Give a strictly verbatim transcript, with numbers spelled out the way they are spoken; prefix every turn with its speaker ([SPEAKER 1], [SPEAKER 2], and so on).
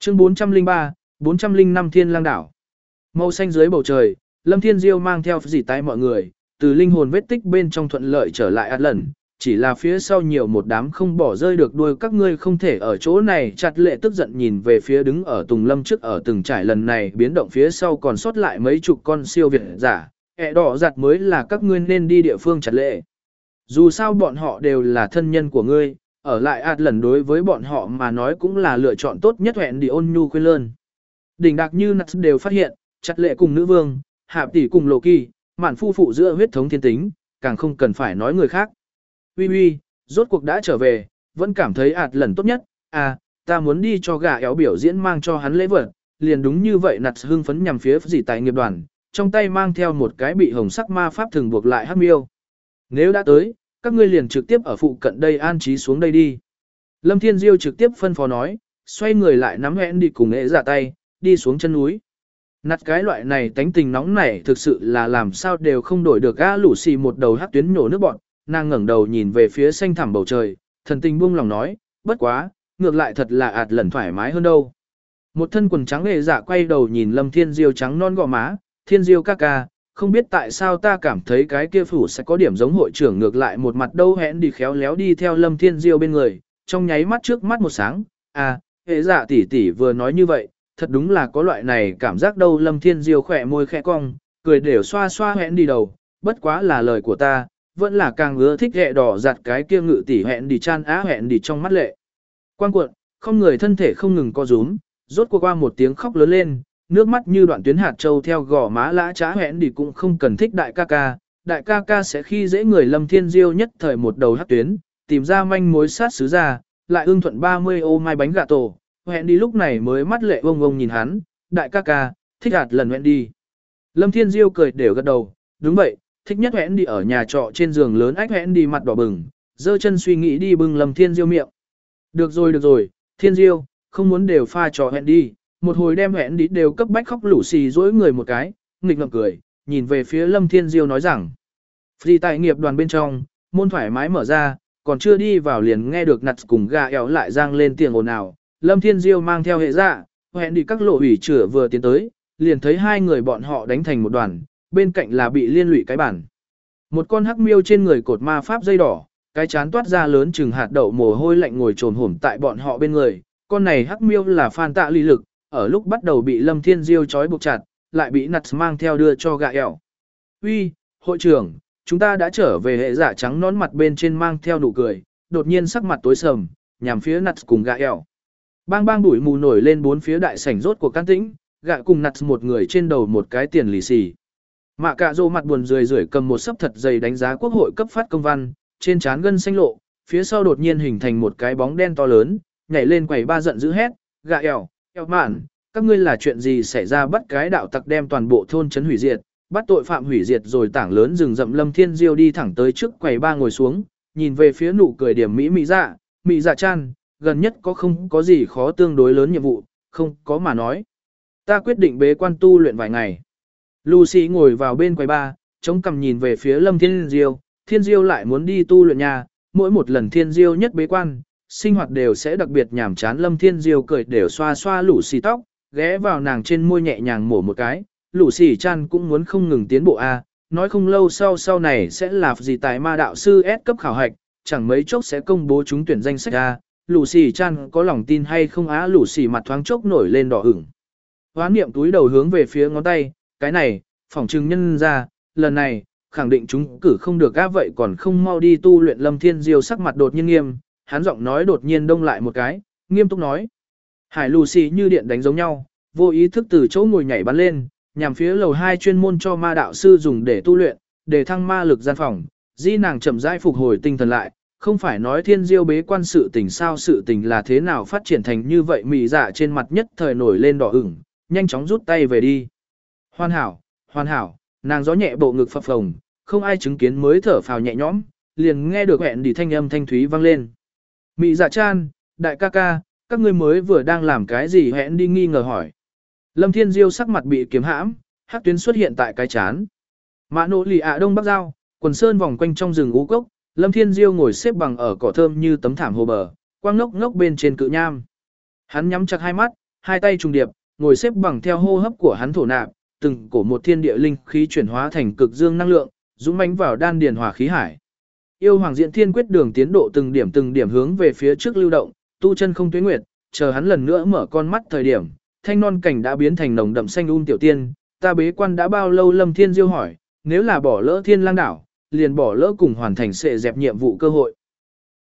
[SPEAKER 1] Chương bốn trăm lẻ ba, bốn trăm lẻ năm Thiên Lang đảo. Màu xanh dưới bầu trời, Lâm Thiên Diêu mang theo dì tay mọi người, từ linh hồn vết tích bên trong thuận lợi trở lại ạt lần, chỉ là phía sau nhiều một đám không bỏ rơi được đuôi các ngươi không thể ở chỗ này. Chặt lệ tức giận nhìn về phía đứng ở Tùng Lâm trước ở từng trải lần này biến động phía sau còn sót lại mấy chục con siêu việt giả, ẹ đỏ giặt mới là các ngươi nên đi địa phương. Chặt lệ, dù sao bọn họ đều là thân nhân của ngươi, ở lại ạt lần đối với bọn họ mà nói cũng là lựa chọn tốt nhất. Hẹn đi ôn nhu khuyên lơn. Đỉnh đạc như nặt đều phát hiện, chặt lệ cùng nữ vương, hạp tỷ cùng lộ kỳ, mạn phu phụ giữa huyết thống thiên tính, càng không cần phải nói người khác. Uy uy, rốt cuộc đã trở về, vẫn cảm thấy ạt lần tốt nhất. À, ta muốn đi cho gà éo biểu diễn mang cho hắn lễ vật. Liền đúng như vậy nặt hưng phấn nhằm phía dì tài nghiệp đoàn, trong tay mang theo một cái bị hồng sắc ma pháp thường buộc lại hắc miêu. Nếu đã tới, các ngươi liền trực tiếp ở phụ cận đây an trí xuống đây đi. Lâm Thiên Diêu trực tiếp phân phó nói, xoay người lại nắm hẹn đi cùng ế giả tay, đi xuống chân núi. Nặt cái loại này tánh tình nóng nảy thực sự là làm sao đều không đổi được. Gã lũ xì một đầu hắc tuyến nhổ nước bọn, nàng ngẩng đầu nhìn về phía xanh thẳm bầu trời, thần tình buông lòng nói, bất quá, ngược lại thật là ạt lần thoải mái hơn đâu. Một thân quần trắng ế giả quay đầu nhìn Lâm Thiên Diêu trắng non gò má, Thiên Diêu ca ca, không biết tại sao ta cảm thấy cái kia phủ sẽ có điểm giống hội trưởng ngược lại một mặt đâu. Hẹn đi khéo léo đi theo Lâm Thiên Diêu bên người, trong nháy mắt trước mắt một sáng, à, hệ dạ tỷ tỷ vừa nói như vậy, thật đúng là có loại này cảm giác đâu. Lâm Thiên Diêu khỏe môi khẽ cong, cười đều xoa xoa hẹn đi đầu, bất quá là lời của ta, vẫn là càng ưa thích hệ đỏ giặt cái kia ngự tỷ. Hẹn đi chan á hẹn đi trong mắt lệ quang cuộn, không người thân thể không ngừng co rúm, rốt cuộc qua một tiếng khóc lớn lên, nước mắt như đoạn tuyến hạt châu theo gò má lã trá. Hẹn đi cũng không cần thích đại ca ca, đại ca ca sẽ khi dễ người. Lâm Thiên Diêu nhất thời một đầu hắc tuyến, tìm ra manh mối sát sứ ra, lại ưng thuận ba mươi ô mai bánh gà tổ. Hẹn đi lúc này mới mắt lệ vông vông nhìn hắn, đại ca ca, thích hạt lần hẹn đi. Lâm Thiên Diêu cười đều gật đầu, đúng vậy, thích nhất hẹn đi ở nhà trọ trên giường lớn. Ách hẹn đi mặt đỏ bừng, giơ chân suy nghĩ đi bưng Lâm Thiên Diêu miệng. Được rồi được rồi, Thiên Diêu, không muốn đều pha trò hẹn đi. Một hồi đem hẹn đi đều cấp bách khóc lũ xì dỗi người một cái, nghịch ngợm cười, nhìn về phía Lâm Thiên Diêu nói rằng. Vì tại nghiệp đoàn bên trong, môn thoải mái mở ra, còn chưa đi vào liền nghe được nặt cùng gà éo lại giang lên tiếng ồn ào. Lâm Thiên Diêu mang theo hệ dạ, hẹn đi các lộ ủy chữa vừa tiến tới, liền thấy hai người bọn họ đánh thành một đoàn, bên cạnh là bị liên lụy cái bản. Một con hắc miêu trên người cột ma pháp dây đỏ, cái chán toát ra lớn chừng hạt đậu mồ hôi lạnh ngồi trồn hổm tại bọn họ bên người. Con này hắc miêu là Phan Tạ Ly Lực, ở lúc bắt đầu bị Lâm Thiên Diêu trói buộc chặt, lại bị nặt mang theo đưa cho gà éo. Uy, hội trưởng, chúng ta đã trở về. Hệ dạ trắng nón mặt bên trên mang theo nụ cười, đột nhiên sắc mặt tối sầm, nhằm phía nặt cùng gà éo. Bang bang bụi mù nổi lên bốn phía đại sảnh rốt của can tĩnh, gạ cùng nặt một người trên đầu một cái tiền lì xì. Mạ cạ rô mặt buồn rười rượi cầm một sấp thật dày đánh giá quốc hội cấp phát công văn, trên trán gân xanh lộ, phía sau đột nhiên hình thành một cái bóng đen to lớn, nhảy lên quầy ba giận dữ hét, gạ ẻo, ẻo mạn, các ngươi là chuyện gì xảy ra? Bắt cái đạo tặc đem toàn bộ thôn trấn hủy diệt, bắt tội phạm hủy diệt rồi tảng lớn rừng rậm. Lâm Thiên Diêu đi thẳng tới trước quầy ba ngồi xuống, nhìn về phía nụ cười điểm mỹ mỹ dạ, mỹ dạ chan, gần nhất có không có gì khó tương đối lớn nhiệm vụ, không có mà nói. Ta quyết định bế quan tu luyện vài ngày. Lucy ngồi vào bên quầy ba, chống cằm nhìn về phía Lâm Thiên Diêu, Thiên Diêu lại muốn đi tu luyện nhà, mỗi một lần Thiên Diêu nhất bế quan, sinh hoạt đều sẽ đặc biệt nhàm chán. Lâm Thiên Diêu cười đều xoa xoa Lucy tóc, ghé vào nàng trên môi nhẹ nhàng mổ một cái, Lucy chan cũng muốn không ngừng tiến bộ a, nói không lâu sau sau này sẽ là gì tài ma đạo sư S cấp khảo hạch, chẳng mấy chốc sẽ công bố trúng tuyển danh sách a. Lucy chan có lòng tin hay không á? Lucy mặt thoáng chốc nổi lên đỏ ửng. Hoán niệm túi đầu hướng về phía ngón tay, cái này, phỏng trừng nhân ra, lần này, khẳng định chúng cử không được á, vậy còn không mau đi tu luyện. Lâm Thiên Diêu sắc mặt đột nhiên nghiêm, hắn giọng nói đột nhiên đông lại một cái, nghiêm túc nói. Hải Lucy như điện đánh giống nhau, vô ý thức từ chỗ ngồi nhảy bắn lên, nhằm phía lầu hai chuyên môn cho ma đạo sư dùng để tu luyện, để thăng ma lực gian phòng. Di nàng chậm rãi phục hồi tinh thần lại, không phải nói Thiên Diêu bế quan sự tình sao, sự tình là thế nào phát triển thành như vậy? Mị dạ trên mặt nhất thời nổi lên đỏ ửng, nhanh chóng rút tay về đi. Hoàn hảo, hoàn hảo, nàng gió nhẹ bộ ngực phập phồng, không ai chứng kiến mới thở phào nhẹ nhõm, liền nghe được hẹn đi thanh âm thanh thúy vang lên. Mị dạ chan, đại ca ca, các ngươi mới vừa đang làm cái gì? Hẹn đi nghi ngờ hỏi. Lâm Thiên Diêu sắc mặt bị kiếm hãm, hắc tuyến xuất hiện tại cái chán. Mã nỗ lì ạ đông bắc giao, quần sơn vòng quanh trong rừng ú cốc, Lâm Thiên Diêu ngồi xếp bằng ở cỏ thơm như tấm thảm hồ bờ, quang ngốc ngốc bên trên cự nham. Hắn nhắm chặt hai mắt, hai tay trùng điệp, ngồi xếp bằng theo hô hấp của hắn thổ nạp, từng cổ một thiên địa linh khí chuyển hóa thành cực dương năng lượng, dũng mãnh vào đan điền hỏa khí hải. Yêu Hoàng Diễn Thiên Quyết đường tiến độ từng điểm từng điểm hướng về phía trước lưu động, tu chân không tuyết nguyệt, chờ hắn lần nữa mở con mắt thời điểm, thanh non cảnh đã biến thành nồng đậm xanh um tiểu tiên, ta bế quan đã bao lâu? Lâm Thiên Diêu hỏi, nếu là bỏ lỡ Thiên Lang đảo, liền bỏ lỡ cùng hoàn thành sẽ dẹp nhiệm vụ cơ hội.